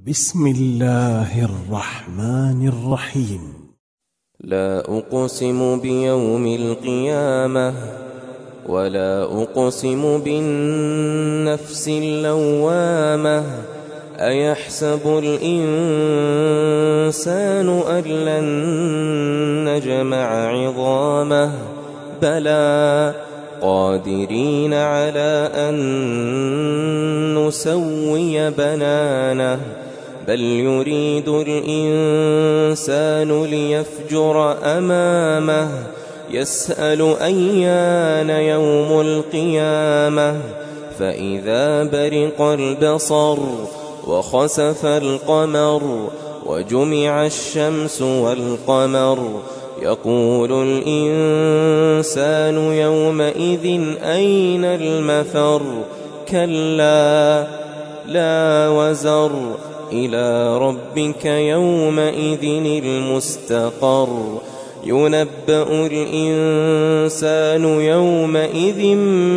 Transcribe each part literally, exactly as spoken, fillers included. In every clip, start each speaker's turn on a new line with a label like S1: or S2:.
S1: بسم الله الرحمن الرحيم.
S2: لا أقسم بيوم القيامة ولا أقسم بالنفس اللوامة أيحسب الإنسان أن لن نجمع عظامه بلى قادرين على أن نسوي بنانه بل يريد الإنسان ليفجر أمامه يسأل أيان يوم القيامة فإذا برق البصر وخسف القمر وجمع الشمس والقمر يقول الإنسان يومئذ أين المفر كلا لا وزر إلى ربك يومئذ المستقر ينبأ الإنسان يومئذ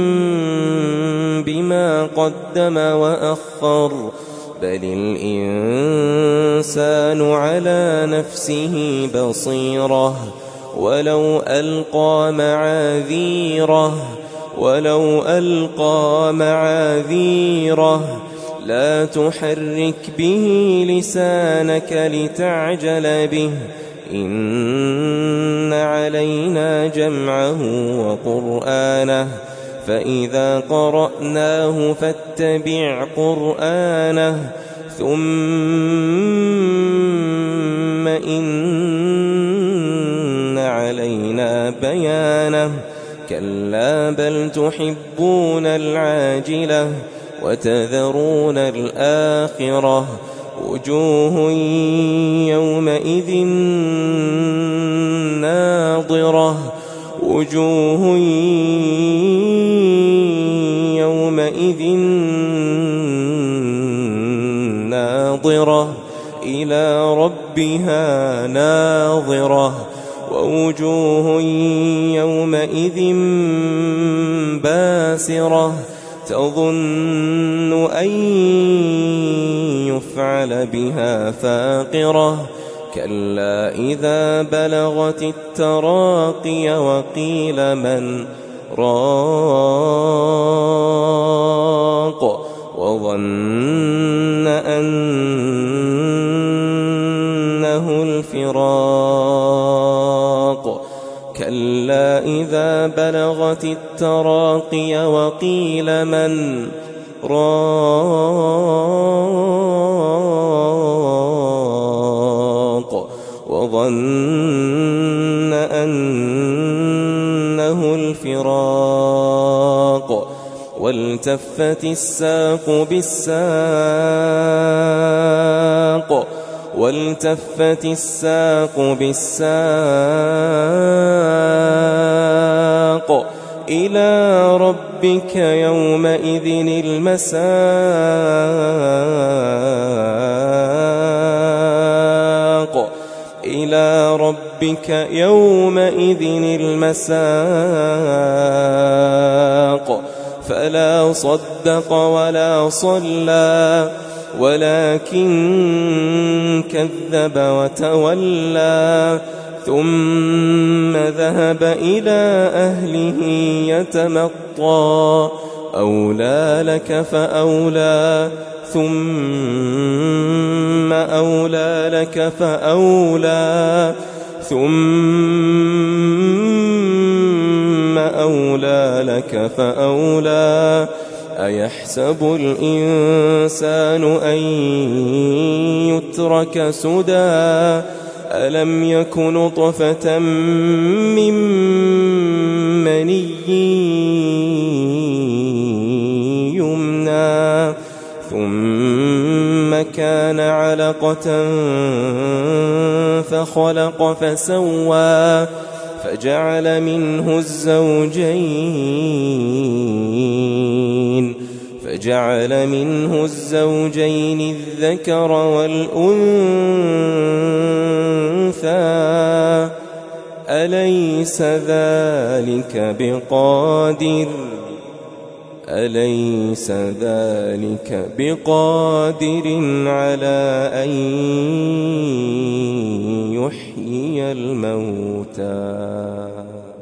S2: بما قدم وأخر بل الإنسان على نفسه بصيرة ولو ألقى معاذيره ولو ألقى معاذيره لا تحرك به لسانك لتعجل به إن علينا جمعه وقرآنه فإذا قرأناه فاتبع قرآنه ثم إن علينا بيانه كلا بل تحبون العاجلة وتذرون الآخرة وجوه يومئذ ناضرة وجوه يومئذ ناظرة إلى ربها ناظرة ووجوه يومئذ باسرة تظن أن يفعل بها فاقرة كلا إذا بلغت التراقي وقيل من راق وظن أنه الفراق كلا إذا بلغت التراقي وقيل من راق وظن أنه الفراق والتفت الساق بالساق والتفت الساق بالساق إلى ربك يومئذ المساق إلى ربك يومئذ المساق فلا صدق ولا صلى ولكن كذب وتولى ثم ذهب إلى أهله يتمطى أولى لك فأولى ثم أولى لك فأولى ثم أولى لك فأولى أيحسب الإنسان أن يترك سدى ألم يك نطفة من مني يمنى ثم كان علقة فخلق فسوى فجعل منه الزوجين فجعل منه الزوجين الذكر والأنثى أليس ذلك بقادر أليس ذلك بقادر على أن يحيي الموتى